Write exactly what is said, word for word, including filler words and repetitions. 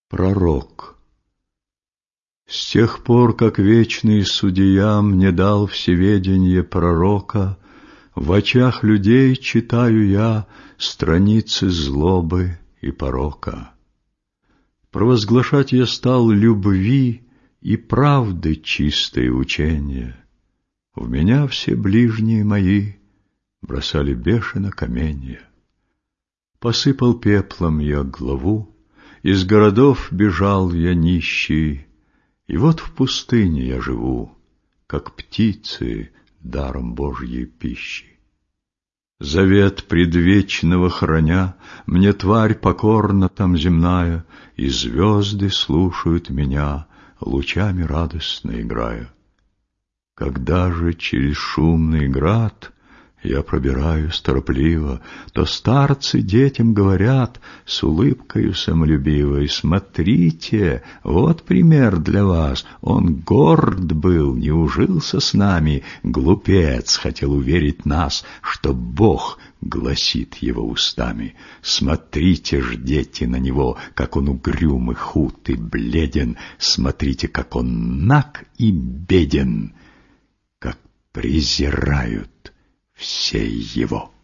Пророк. С тех пор, как вечный судья мне дал всеведенье пророка, в очах людей читаю я страницы злобы и порока. Провозглашать я стал любви и правды чистое учение. В меня все ближние мои бросали бешено каменья. Посыпал пеплом я главу, из городов бежал я нищий, и вот в пустыне я живу, как птицы даром Божьей пищи. Завет предвечного храня, мне тварь покорна там земная, и звезды слушают меня, лучами радостно играя. Когда же через шумный град я пробираюсь торопливо, то старцы детям говорят с улыбкою самолюбивой: смотрите, вот пример для вас. Он горд был, не ужился с нами, глупец, хотел уверить нас, что Бог гласит его устами. Смотрите ж, дети, на него, как он угрюм и худ и бледен, смотрите, как он наг и беден, как презирают все его.